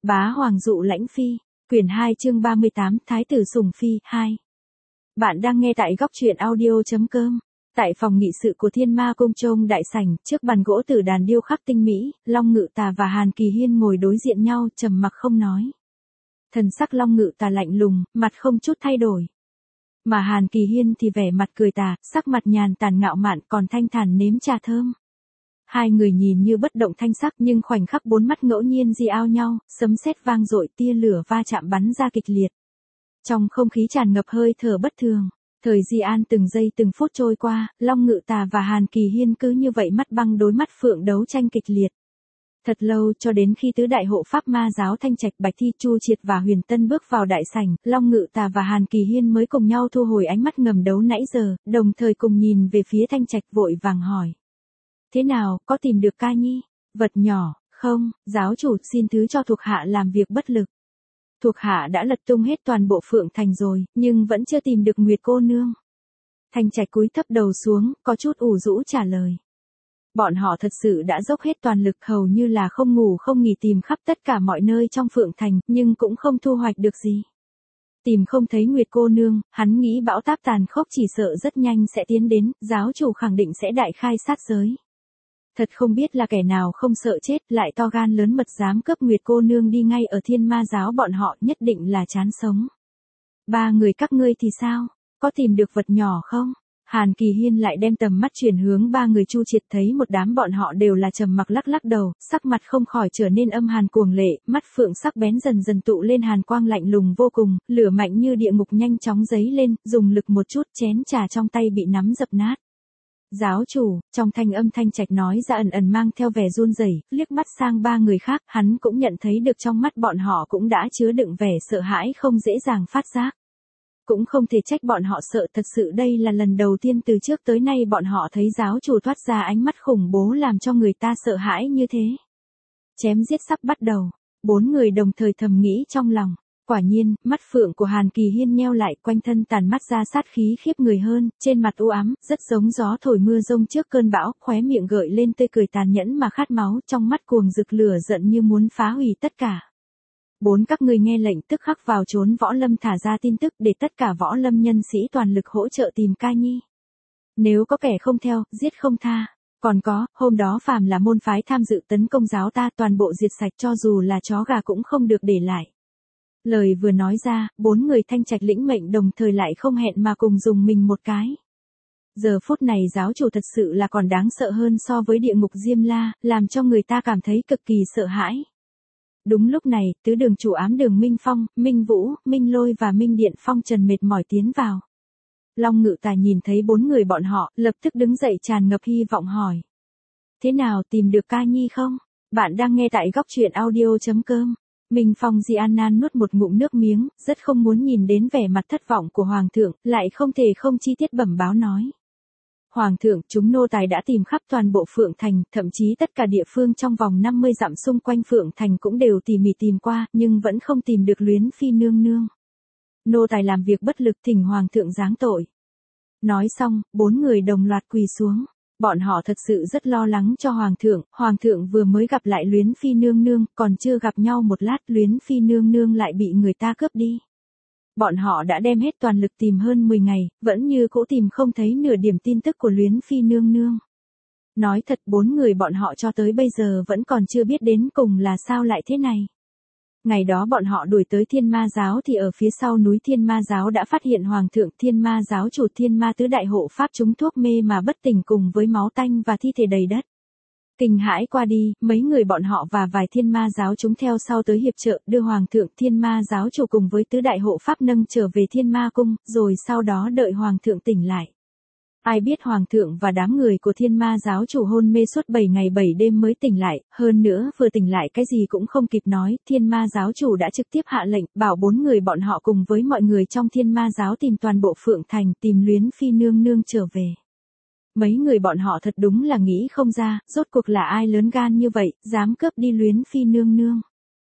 Bá Hoàng dụ lãnh phi, quyển 2 chương 38, Thái tử sủng phi, 2. Bạn đang nghe tại góc truyện audio.com. Tại phòng nghị sự của Thiên Ma Cung Trông đại sảnh, trước bàn gỗ tử đàn điêu khắc tinh mỹ, Long Ngự Tà và Hàn Kỳ Hiên ngồi đối diện nhau, trầm mặc không nói. Thần sắc Long Ngự Tà lạnh lùng, mặt không chút thay đổi. Mà Hàn Kỳ Hiên thì vẻ mặt cười tà, sắc mặt nhàn tản ngạo mạn, còn thanh thản nếm trà thơm. Hai người nhìn như bất động thanh sắc, nhưng khoảnh khắc bốn mắt ngẫu nhiên di ao nhau, sấm sét vang dội, tia lửa va chạm bắn ra kịch liệt. Trong không khí tràn ngập hơi thở bất thường, thời gian từng giây từng phút trôi qua, Long Ngự Tà và Hàn Kỳ Hiên cứ như vậy mắt băng đối mắt phượng đấu tranh kịch liệt. Thật lâu cho đến khi tứ đại hộ pháp ma giáo Thanh Trạch, Bạch Thi, Chu Triệt và Huyền Tân bước vào đại sảnh, Long Ngự Tà và Hàn Kỳ Hiên mới cùng nhau thu hồi ánh mắt ngầm đấu nãy giờ, đồng thời cùng nhìn về phía Thanh Trạch, vội vàng hỏi. Thế nào, có tìm được ca nhi? Vật nhỏ, không, giáo chủ, xin thứ cho thuộc hạ làm việc bất lực. Thuộc hạ đã lật tung hết toàn bộ Phượng Thành rồi, nhưng vẫn chưa tìm được Nguyệt cô nương. Thanh Trạch cúi thấp đầu xuống, có chút ủ rũ trả lời. Bọn họ thật sự đã dốc hết toàn lực, hầu như là không ngủ không nghỉ tìm khắp tất cả mọi nơi trong Phượng Thành, nhưng cũng không thu hoạch được gì. Tìm không thấy Nguyệt cô nương, hắn nghĩ bão táp tàn khốc chỉ sợ rất nhanh sẽ tiến đến, giáo chủ khẳng định sẽ đại khai sát giới. Thật không biết là kẻ nào không sợ chết, lại to gan lớn mật dám cướp Nguyệt cô nương đi ngay ở Thiên Ma giáo, bọn họ nhất định là chán sống. Ba người các ngươi thì sao? Có tìm được vật nhỏ không? Hàn Kỳ Hiên lại đem tầm mắt chuyển hướng ba người Chu Triệt, thấy một đám bọn họ đều là trầm mặc lắc lắc đầu, sắc mặt không khỏi trở nên âm hàn cuồng lệ, mắt phượng sắc bén dần dần tụ lên hàn quang lạnh lùng vô cùng, lửa mạnh như địa ngục nhanh chóng dấy lên, dùng lực một chút, chén trà trong tay bị nắm dập nát. Giáo chủ, trong thanh âm Thanh Trạch nói ra ẩn ẩn mang theo vẻ run rẩy, liếc mắt sang ba người khác, hắn cũng nhận thấy được trong mắt bọn họ cũng đã chứa đựng vẻ sợ hãi không dễ dàng phát giác. Cũng không thể trách bọn họ sợ, thật sự đây là lần đầu tiên từ trước tới nay bọn họ thấy giáo chủ thoát ra ánh mắt khủng bố làm cho người ta sợ hãi như thế. Chém giết sắp bắt đầu, bốn người đồng thời thầm nghĩ trong lòng. Quả nhiên, mắt phượng của Hàn Kỳ Hiên nheo lại, quanh thân tàn mắt ra sát khí khiếp người hơn, trên mặt u ám, rất giống gió thổi mưa rông trước cơn bão, khóe miệng gợi lên tươi cười tàn nhẫn mà khát máu, trong mắt cuồng rực lửa giận như muốn phá hủy tất cả. Bốn các ngươi nghe lệnh, tức khắc vào trốn võ lâm thả ra tin tức để tất cả võ lâm nhân sĩ toàn lực hỗ trợ tìm ca nhi. Nếu có kẻ không theo, giết không tha. Còn có, hôm đó phàm là môn phái tham dự tấn công giáo ta toàn bộ diệt sạch, cho dù là chó gà cũng không được để lại. Lời vừa nói ra, bốn người Thanh Trạch lĩnh mệnh đồng thời lại không hẹn mà cùng dùng mình một cái. Giờ phút này giáo chủ thật sự là còn đáng sợ hơn so với địa ngục Diêm La, làm cho người ta cảm thấy cực kỳ sợ hãi. Đúng lúc này, tứ đường chủ ám đường Minh Phong, Minh Vũ, Minh Lôi và Minh Điện Phong Trần mệt mỏi tiến vào. Long Ngự Tà nhìn thấy bốn người bọn họ, lập tức đứng dậy tràn ngập hy vọng hỏi. Thế nào, tìm được ca nhi không? Bạn đang nghe tại góc truyện audio.com. Minh Phong Gian nuốt một ngụm nước miếng, rất không muốn nhìn đến vẻ mặt thất vọng của Hoàng thượng, lại không thể không chi tiết bẩm báo nói. Hoàng thượng, chúng nô tài đã tìm khắp toàn bộ Phượng Thành, thậm chí tất cả địa phương trong vòng 50 dặm xung quanh Phượng Thành cũng đều tỉ mỉ tìm qua, nhưng vẫn không tìm được Luyến Phi nương nương. Nô tài làm việc bất lực, thỉnh Hoàng thượng giáng tội. Nói xong, bốn người đồng loạt quỳ xuống. Bọn họ thật sự rất lo lắng cho Hoàng thượng vừa mới gặp lại Luyến Phi nương nương, còn chưa gặp nhau một lát Luyến Phi nương nương lại bị người ta cướp đi. Bọn họ đã đem hết toàn lực tìm hơn 10 ngày, vẫn như cũ tìm không thấy nửa điểm tin tức của Luyến Phi nương nương. Nói thật, bốn người bọn họ cho tới bây giờ vẫn còn chưa biết đến cùng là sao lại thế này. Ngày đó bọn họ đuổi tới Thiên Ma giáo thì ở phía sau núi Thiên Ma giáo đã phát hiện Hoàng thượng, Thiên Ma giáo chủ, Thiên Ma tứ đại hộ pháp trúng thuốc mê mà bất tỉnh cùng với máu tanh và thi thể đầy đất. Kinh hãi qua đi, mấy người bọn họ và vài Thiên Ma giáo chúng theo sau tới hiệp trợ, đưa Hoàng thượng, Thiên Ma giáo chủ cùng với tứ đại hộ pháp nâng trở về Thiên Ma cung, rồi sau đó đợi Hoàng thượng tỉnh lại. Ai biết Hoàng thượng và đám người của Thiên Ma giáo chủ hôn mê suốt 7 ngày 7 đêm mới tỉnh lại, hơn nữa vừa tỉnh lại cái gì cũng không kịp nói, Thiên Ma giáo chủ đã trực tiếp hạ lệnh, bảo bốn người bọn họ cùng với mọi người trong Thiên Ma giáo tìm toàn bộ Phượng Thành, tìm Luyến Phi nương nương trở về. Mấy người bọn họ thật đúng là nghĩ không ra, rốt cuộc là ai lớn gan như vậy, dám cướp đi Luyến Phi nương nương.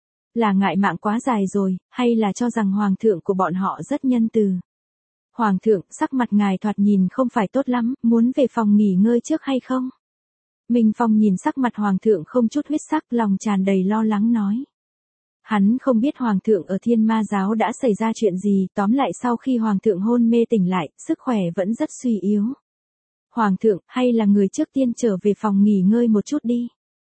Là ngại mạng quá dài rồi, hay là cho rằng Hoàng thượng của bọn họ rất nhân từ. Hoàng thượng, sắc mặt ngài thoạt nhìn không phải tốt lắm, muốn về phòng nghỉ ngơi trước hay không? Minh Phong nhìn sắc mặt Hoàng thượng không chút huyết sắc, lòng tràn đầy lo lắng nói. Hắn không biết Hoàng thượng ở Thiên Ma giáo đã xảy ra chuyện gì, tóm lại sau khi Hoàng thượng hôn mê tỉnh lại, sức khỏe vẫn rất suy yếu. Hoàng thượng, hay là người trước tiên trở về phòng nghỉ ngơi một chút đi.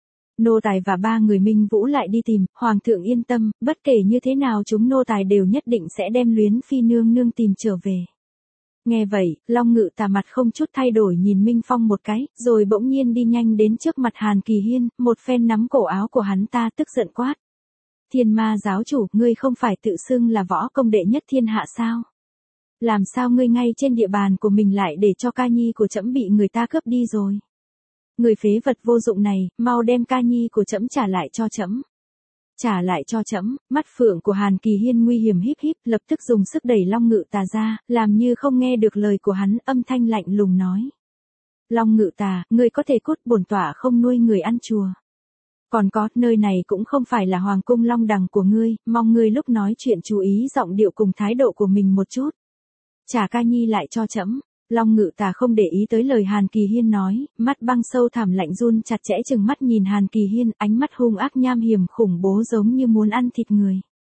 Nô tài và 3 người Minh Vũ lại đi tìm, Hoàng thượng yên tâm, bất kể như thế nào chúng nô tài đều nhất định sẽ đem Luyến Phi nương nương tìm trở về. Nghe vậy, Long Ngự Tà mặt không chút thay đổi nhìn Minh Phong một cái, rồi bỗng nhiên đi nhanh đến trước mặt Hàn Kỳ Hiên, một phen nắm cổ áo của hắn ta tức giận quát. Thiên Ma giáo chủ, ngươi không phải tự xưng là võ công đệ nhất thiên hạ sao? Làm sao ngươi ngay trên địa bàn của mình lại để cho ca nhi của trẫm bị người ta cướp đi rồi? Người phế vật vô dụng này, mau đem ca nhi của trẫm trả lại cho trẫm. Trả lại cho trẫm. Mắt phượng của Hàn Kỳ Hiên nguy hiểm híp híp, lập tức dùng sức đẩy Long Ngự Tà ra, làm như không nghe được lời của hắn, âm thanh lạnh lùng nói. Long Ngự Tà, ngươi có thể cút, bổn tọa không nuôi người ăn chùa. Còn có, nơi này cũng không phải là hoàng cung Long Đằng của ngươi, mong ngươi lúc nói chuyện chú ý giọng điệu cùng thái độ của mình một chút. Trả ca nhi lại cho trẫm. Long Ngự Tà không để ý tới lời Hàn Kỳ Hiên nói, mắt băng sâu thẳm lạnh run chặt chẽ chừng mắt nhìn Hàn Kỳ Hiên, ánh mắt hung ác nham hiểm khủng bố giống như muốn ăn thịt người.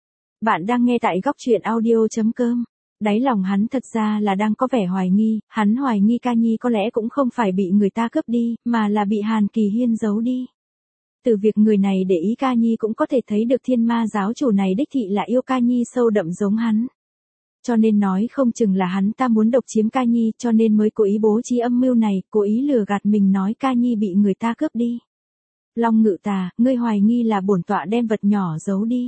Bạn đang nghe tại góc truyện audio.com. Đáy lòng hắn thật ra là đang có vẻ hoài nghi, hắn hoài nghi ca nhi có lẽ cũng không phải bị người ta cướp đi, mà là bị Hàn Kỳ Hiên giấu đi. Từ việc người này để ý ca nhi cũng có thể thấy được Thiên Ma giáo chủ này đích thị là yêu ca nhi sâu đậm giống hắn. Cho nên nói không chừng là hắn ta muốn độc chiếm ca nhi, cho nên mới cố ý bố trí âm mưu này, cố ý lừa gạt mình nói ca nhi bị người ta cướp đi. Long Ngự Tà, ngươi hoài nghi là bổn tọa đem vật nhỏ giấu đi.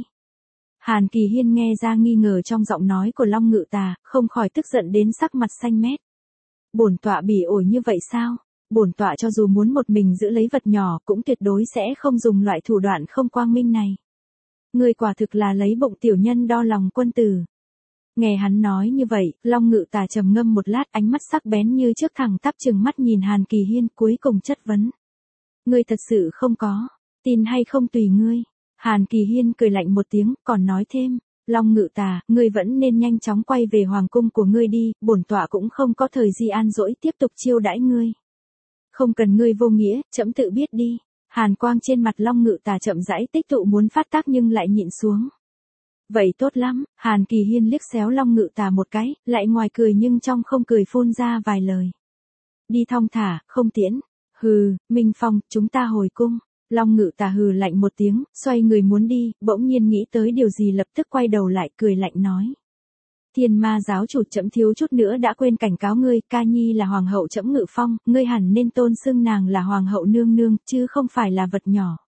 Hàn Kỳ Hiên nghe ra nghi ngờ trong giọng nói của Long Ngự Tà, không khỏi tức giận đến sắc mặt xanh mét. Bổn tọa bỉ ổi như vậy sao? Bổn tọa cho dù muốn một mình giữ lấy vật nhỏ cũng tuyệt đối sẽ không dùng loại thủ đoạn không quang minh này. Ngươi quả thực là lấy bụng tiểu nhân đo lòng quân tử. Nghe hắn nói như vậy, Long Ngự Tà trầm ngâm một lát, ánh mắt sắc bén như trước thẳng tắp trừng mắt nhìn Hàn Kỳ Hiên, cuối cùng chất vấn. Ngươi thật sự không có, tin hay không tùy ngươi. Hàn Kỳ Hiên cười lạnh một tiếng, còn nói thêm, Long Ngự Tà, ngươi vẫn nên nhanh chóng quay về hoàng cung của ngươi đi, bổn tọa cũng không có thời gian an dỗi tiếp tục chiêu đãi ngươi. Không cần ngươi vô nghĩa, trẫm tự biết đi. Hàn quang trên mặt Long Ngự Tà chậm rãi tích tụ muốn phát tác nhưng lại nhịn xuống. Vậy tốt lắm, Hàn Kỳ Hiên liếc xéo Long Ngự Tà một cái, lại ngoài cười nhưng trong không cười phun ra vài lời. Đi thong thả, không tiễn. Hừ, Minh Phong, chúng ta hồi cung. Long Ngự Tà hừ lạnh một tiếng, xoay người muốn đi, bỗng nhiên nghĩ tới điều gì lập tức quay đầu lại cười lạnh nói. Thiên Ma giáo chủ, trẫm thiếu chút nữa đã quên cảnh cáo ngươi, ca nhi là hoàng hậu trẫm Ngự Phong, ngươi hẳn nên tôn xưng nàng là hoàng hậu nương nương, chứ không phải là vật nhỏ.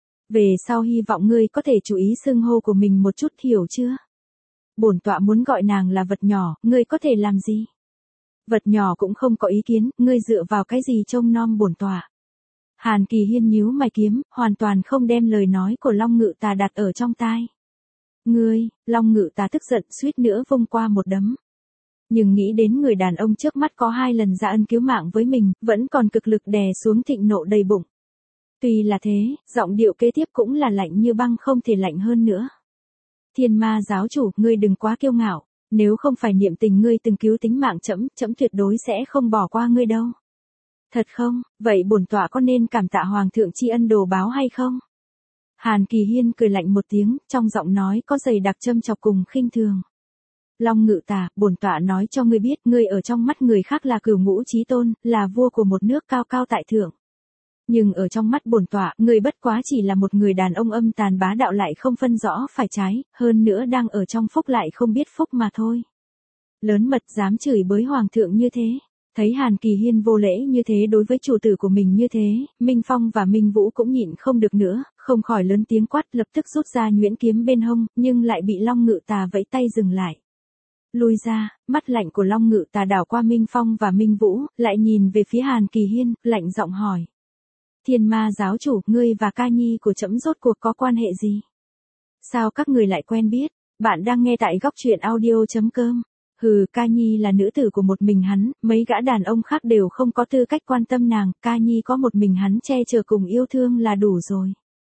Về sau hy vọng ngươi có thể chú ý xưng hô của mình một chút, hiểu chưa? Bổn tọa muốn gọi nàng là vật nhỏ, ngươi có thể làm gì? Vật nhỏ cũng không có ý kiến, ngươi dựa vào cái gì trông nom bổn tọa? Hàn Kỳ Hiên nhíu mày kiếm, hoàn toàn không đem lời nói của Long Ngự Tà đặt ở trong tai. Ngươi, Long Ngự Tà tức giận suýt nữa vung qua một đấm. Nhưng nghĩ đến người đàn ông trước mắt có 2 lần ra ân cứu mạng với mình, vẫn còn cực lực đè xuống thịnh nộ đầy bụng. Tuy là thế, giọng điệu kế tiếp cũng là lạnh như băng không thể lạnh hơn nữa. Thiên Ma giáo chủ, ngươi đừng quá kiêu ngạo, nếu không phải niệm tình ngươi từng cứu tính mạng trẫm, trẫm tuyệt đối sẽ không bỏ qua ngươi đâu. Thật không, vậy bổn tọa có nên cảm tạ hoàng thượng tri ân đồ báo hay không? Hàn Kỳ Hiên cười lạnh một tiếng, trong giọng nói có dày đặc châm chọc cùng khinh thường. Long Ngự Tà, bổn tọa nói cho ngươi biết, ngươi ở trong mắt người khác là cửu ngũ chí tôn, là vua của một nước cao cao tại thượng. Nhưng ở trong mắt bổn tọa, ngươi bất quá chỉ là một người đàn ông âm tàn bá đạo lại không phân rõ phải trái, hơn nữa đang ở trong phúc lại không biết phúc mà thôi. Lớn mật dám chửi bới hoàng thượng như thế. Thấy Hàn Kỳ Hiên vô lễ như thế đối với chủ tử của mình như thế, Minh Phong và Minh Vũ cũng nhịn không được nữa, không khỏi lớn tiếng quát, lập tức rút ra nhuyễn kiếm bên hông, nhưng lại bị Long Ngự Tà vẫy tay dừng lại. Lui ra, mắt lạnh của Long Ngự Tà đảo qua Minh Phong và Minh Vũ, lại nhìn về phía Hàn Kỳ Hiên, lạnh giọng hỏi. Thiên Ma giáo chủ, ngươi và ca nhi của trẫm rốt cuộc có quan hệ gì? Sao các người lại quen biết? Bạn đang nghe tại góc truyện audio.com. Hừ, ca nhi là nữ tử của một mình hắn, mấy gã đàn ông khác đều không có tư cách quan tâm nàng, ca nhi có một mình hắn che chở cùng yêu thương là đủ rồi.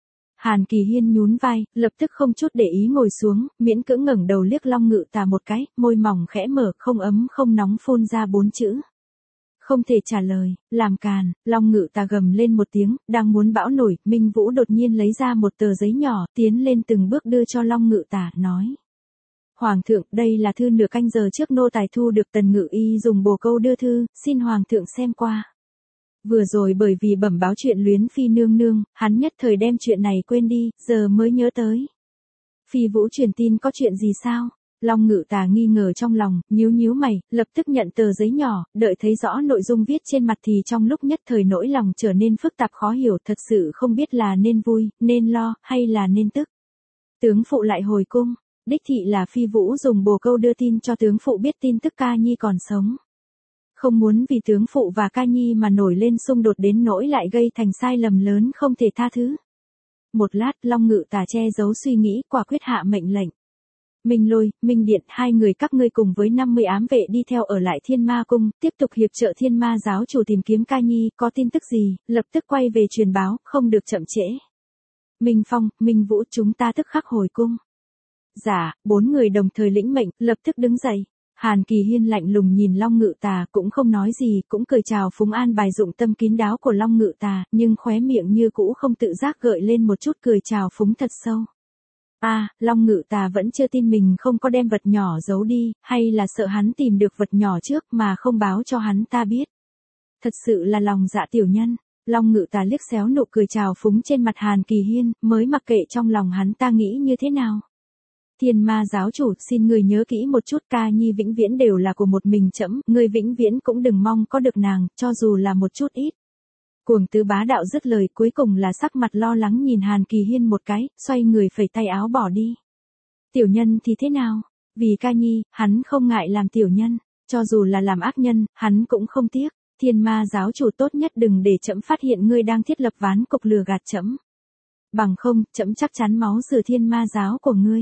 Hàn Kỳ Hiên nhún vai, lập tức không chút để ý ngồi xuống, miễn cưỡng ngẩng đầu liếc Long Ngự Tà một cái, môi mỏng khẽ mở, không ấm không nóng phun ra 4 chữ. Không thể trả lời, làm càn, Long Ngự Tà gầm lên một tiếng, đang muốn bão nổi, Minh Vũ đột nhiên lấy ra một tờ giấy nhỏ, tiến lên từng bước đưa cho Long Ngự Tà, nói. Hoàng thượng, đây là thư nửa canh giờ trước nô tài thu được Tần Ngự Y dùng bồ câu đưa thư, xin Hoàng thượng xem qua. Vừa rồi bởi vì bẩm báo chuyện Luyến Phi nương nương, hắn nhất thời đem chuyện này quên đi, giờ mới nhớ tới. Phi Vũ truyền tin có chuyện gì sao? Long Ngự Tà nghi ngờ trong lòng, nhíu nhíu mày, lập tức nhận tờ giấy nhỏ, đợi thấy rõ nội dung viết trên mặt thì trong lúc nhất thời nỗi lòng trở nên phức tạp khó hiểu, thật sự không biết là nên vui, nên lo, hay là nên tức. Tướng phụ lại hồi cung, đích thị là Phi Vũ dùng bồ câu đưa tin cho tướng phụ biết tin tức Ca Nhi còn sống. Không muốn vì tướng phụ và Ca Nhi mà nổi lên xung đột đến nỗi lại gây thành sai lầm lớn không thể tha thứ. Một lát, Long Ngự Tà che giấu suy nghĩ, quả quyết hạ mệnh lệnh. Minh Lôi, Minh Điện, hai người các ngươi cùng với 50 ám vệ đi theo ở lại Thiên Ma Cung, tiếp tục hiệp trợ Thiên Ma giáo chủ tìm kiếm Ca Nhi, có tin tức gì, lập tức quay về truyền báo, không được chậm trễ. Minh Phong, Minh Vũ, chúng ta tức khắc hồi cung. Dạ, 4 người đồng thời lĩnh mệnh, lập tức đứng dậy. Hàn Kỳ Hiên lạnh lùng nhìn Long Ngự Tà, cũng không nói gì, cũng cười chào phúng an bài dụng tâm kín đáo của Long Ngự Tà, nhưng khóe miệng như cũ không tự giác gợi lên một chút cười chào phúng thật sâu. Long Ngự Tà vẫn chưa tin mình không có đem vật nhỏ giấu đi, hay là sợ hắn tìm được vật nhỏ trước mà không báo cho hắn ta biết. Thật sự là lòng dạ tiểu nhân. Long Ngự Tà liếc xéo nụ cười chào phúng trên mặt Hàn Kỳ Hiên, mới mặc kệ trong lòng hắn ta nghĩ như thế nào. Thiên Ma giáo chủ, xin người nhớ kỹ một chút, Ca Nhi vĩnh viễn đều là của một mình trẫm, người vĩnh viễn cũng đừng mong có được nàng, cho dù là một chút ít. Cuồng Tứ Bá Đạo dứt lời, cuối cùng là sắc mặt lo lắng nhìn Hàn Kỳ Hiên một cái, xoay người phẩy tay áo bỏ đi. Tiểu nhân thì thế nào? Vì Ca Nhi, hắn không ngại làm tiểu nhân, cho dù là làm ác nhân, hắn cũng không tiếc. Thiên Ma giáo chủ, tốt nhất đừng để trẫm phát hiện ngươi đang thiết lập ván cục lừa gạt trẫm. Bằng không, trẫm chắc chắn máu rửa Thiên Ma giáo của ngươi.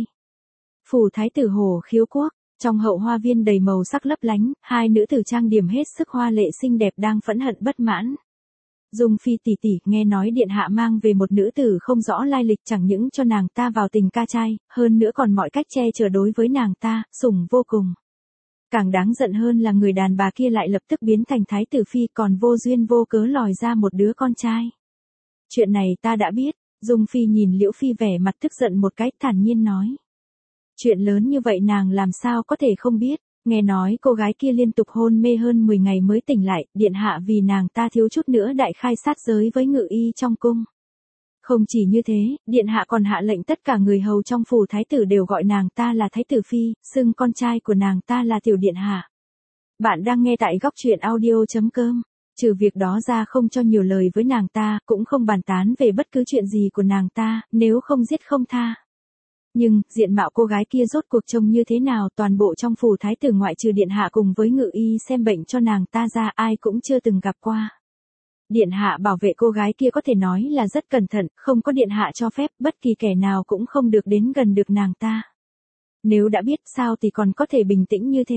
Phủ Thái tử Hồ Khiếu Quốc, trong hậu hoa viên đầy màu sắc lấp lánh, hai nữ tử trang điểm hết sức hoa lệ xinh đẹp đang phẫn hận bất mãn. Dung Phi tỷ tỷ, nghe nói điện hạ mang về một nữ tử không rõ lai lịch, chẳng những cho nàng ta vào tình ca trai, hơn nữa còn mọi cách che chở đối với nàng ta, sủng vô cùng. Càng đáng giận hơn là người đàn bà kia lại lập tức biến thành thái tử phi, còn vô duyên vô cớ lòi ra một đứa con trai. Chuyện này ta đã biết. Dung Phi nhìn Liễu Phi vẻ mặt tức giận một cái, thản nhiên nói. Chuyện lớn như vậy nàng làm sao có thể không biết. Nghe nói cô gái kia liên tục hôn mê hơn 10 ngày mới tỉnh lại, điện hạ vì nàng ta thiếu chút nữa đại khai sát giới với Ngự Y trong cung. Không chỉ như thế, điện hạ còn hạ lệnh tất cả người hầu trong phủ thái tử đều gọi nàng ta là thái tử phi, xưng con trai của nàng ta là tiểu điện hạ. Bạn đang nghe tại góc truyện audio.com. Trừ việc đó ra không cho nhiều lời với nàng ta, cũng không bàn tán về bất cứ chuyện gì của nàng ta, nếu không giết không tha. Nhưng, diện mạo cô gái kia rốt cuộc trông như thế nào, toàn bộ trong phủ thái tử ngoại trừ điện hạ cùng với Ngự Y xem bệnh cho nàng ta ra, ai cũng chưa từng gặp qua. Điện hạ bảo vệ cô gái kia có thể nói là rất cẩn thận, không có điện hạ cho phép, bất kỳ kẻ nào cũng không được đến gần được nàng ta. Nếu đã biết sao thì còn có thể bình tĩnh như thế?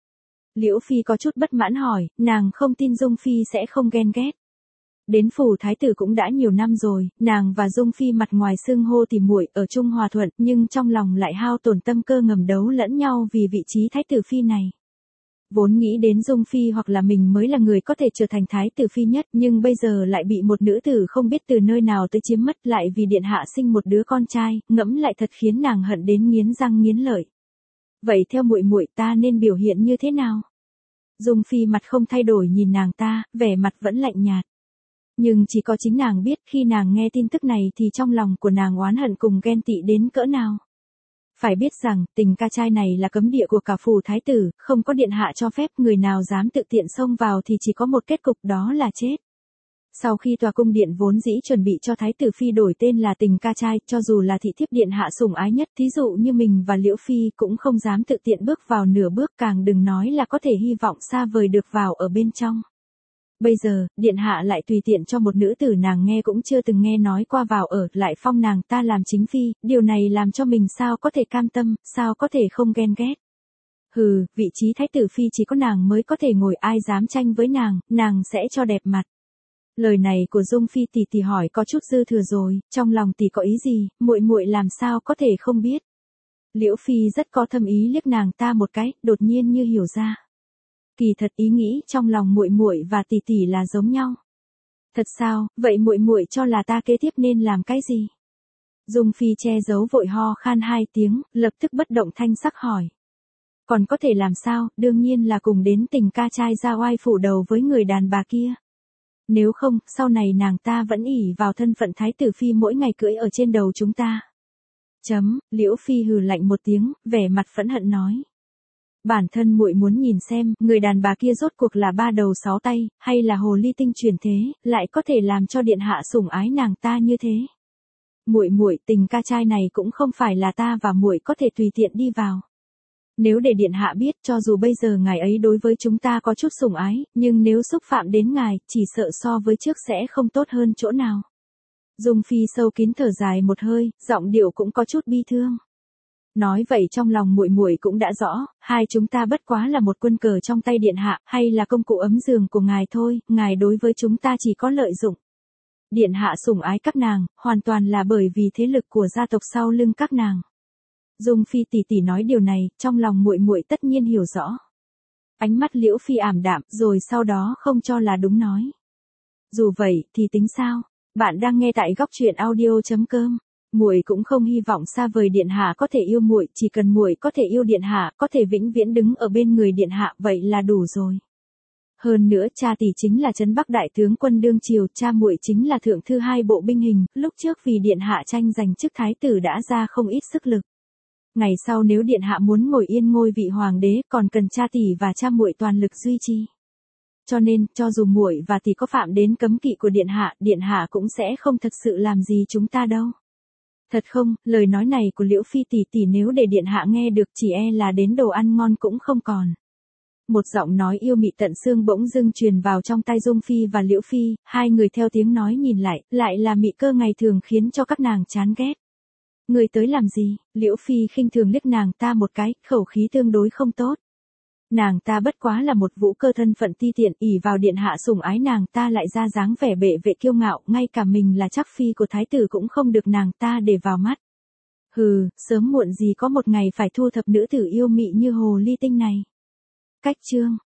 Liễu Phi có chút bất mãn hỏi, nàng không tin Dung Phi sẽ không ghen ghét. Đến phủ thái tử cũng đã nhiều năm rồi, nàng và Dung Phi mặt ngoài xưng hô tỉ muội ở chung hòa thuận, nhưng trong lòng lại hao tổn tâm cơ ngầm đấu lẫn nhau vì vị trí thái tử phi này. Vốn nghĩ đến Dung Phi hoặc là mình mới là người có thể trở thành thái tử phi nhất, nhưng bây giờ lại bị một nữ tử không biết từ nơi nào tới chiếm mất, lại vì điện hạ sinh một đứa con trai, ngẫm lại thật khiến nàng hận đến nghiến răng nghiến lợi. Vậy theo muội muội ta nên biểu hiện như thế nào? Dung Phi mặt không thay đổi nhìn nàng ta, vẻ mặt vẫn lạnh nhạt. Nhưng chỉ có chính nàng biết, khi nàng nghe tin tức này thì trong lòng của nàng oán hận cùng ghen tị đến cỡ nào. Phải biết rằng, tình ca trai này là cấm địa của cả phủ thái tử, không có điện hạ cho phép, người nào dám tự tiện xông vào thì chỉ có một kết cục, đó là chết. Sau khi tòa cung điện vốn dĩ chuẩn bị cho thái tử phi đổi tên là tình ca trai, cho dù là thị thiếp điện hạ sủng ái nhất, thí dụ như mình và Liễu Phi cũng không dám tự tiện bước vào nửa bước, càng đừng nói là có thể hy vọng xa vời được vào ở bên trong. Bây giờ, điện hạ lại tùy tiện cho một nữ tử nàng nghe cũng chưa từng nghe nói qua vào ở, lại phong nàng ta làm chính phi, điều này làm cho mình sao có thể cam tâm, sao có thể không ghen ghét. Hừ, vị trí thái tử phi chỉ có nàng mới có thể ngồi, ai dám tranh với nàng sẽ cho đẹp mặt. Lời này của Dung Phi tỷ hỏi có chút dư thừa rồi, trong lòng tỷ có ý gì, muội muội làm sao có thể không biết. Liễu Phi rất có thâm ý liếc nàng ta một cái, đột nhiên như hiểu ra. Kỳ thật ý nghĩ trong lòng muội muội và tỷ tỷ là giống nhau. Thật sao, vậy muội muội cho là ta kế tiếp nên làm cái gì? Dung Phi che giấu vội ho khan 2 tiếng, lập tức bất động thanh sắc hỏi. Còn có thể làm sao, đương nhiên là cùng đến tình ca trai ra oai phủ đầu với người đàn bà kia. Nếu không, sau này nàng ta vẫn ỷ vào thân phận thái tử phi mỗi ngày cưỡi ở trên đầu chúng ta. Liễu Phi hừ lạnh một tiếng, vẻ mặt phẫn hận nói. Bản thân muội muốn nhìn xem, người đàn bà kia rốt cuộc là 3 đầu 6 tay, hay là hồ ly tinh truyền thế, lại có thể làm cho điện hạ sủng ái nàng ta như thế. Muội, tình ca trai này cũng không phải là ta và muội có thể tùy tiện đi vào. Nếu để điện hạ biết, cho dù bây giờ ngài ấy đối với chúng ta có chút sủng ái, nhưng nếu xúc phạm đến ngài, chỉ sợ so với trước sẽ không tốt hơn chỗ nào. Dung Phi sâu kín thở dài một hơi, giọng điệu cũng có chút bi thương. Nói vậy trong lòng muội muội cũng đã rõ, hai chúng ta bất quá là một quân cờ trong tay điện hạ, hay là công cụ ấm giường của ngài thôi, ngài đối với chúng ta chỉ có lợi dụng. Điện hạ sủng ái các nàng, hoàn toàn là bởi vì thế lực của gia tộc sau lưng các nàng. Dung Phi tỷ tỷ nói điều này, trong lòng muội muội tất nhiên hiểu rõ. Ánh mắt Liễu Phi ảm đạm, rồi sau đó không cho là đúng nói. Dù vậy, thì tính sao? Bạn đang nghe tại góc truyện audio.com. Muội cũng không hy vọng xa vời điện hạ có thể yêu muội, chỉ cần muội có thể yêu điện hạ, có thể vĩnh viễn đứng ở bên người điện hạ, vậy là đủ rồi. Hơn nữa, cha tỷ chính là Trấn Bắc đại tướng quân đương triều, cha muội chính là thượng thư 2 bộ binh hình, lúc trước vì điện hạ tranh giành chức thái tử đã ra không ít sức lực. Ngày sau nếu điện hạ muốn ngồi yên ngôi vị hoàng đế, còn cần cha tỷ và cha muội toàn lực duy trì. Cho nên, cho dù muội và tỷ có phạm đến cấm kỵ của điện hạ cũng sẽ không thật sự làm gì chúng ta đâu. Thật không, lời nói này của Liễu Phi tỷ tỷ nếu để điện hạ nghe được chỉ e là đến đồ ăn ngon cũng không còn. Một giọng nói yêu mị tận xương bỗng dưng truyền vào trong tai Dung Phi và Liễu Phi, hai người theo tiếng nói nhìn lại là mị cơ ngày thường khiến cho các nàng chán ghét. Người tới làm gì? Liễu Phi khinh thường liếc nàng ta một cái, khẩu khí tương đối không tốt. Nàng ta bất quá là một vũ cơ thân phận ti tiện, ỷ vào điện hạ sủng ái nàng ta lại ra dáng vẻ bệ vệ kiêu ngạo, ngay cả mình là chắc phi của thái tử cũng không được nàng ta để vào mắt. Hừ, sớm muộn gì có một ngày phải thu thập nữ tử yêu mị như hồ ly tinh này. Cách chương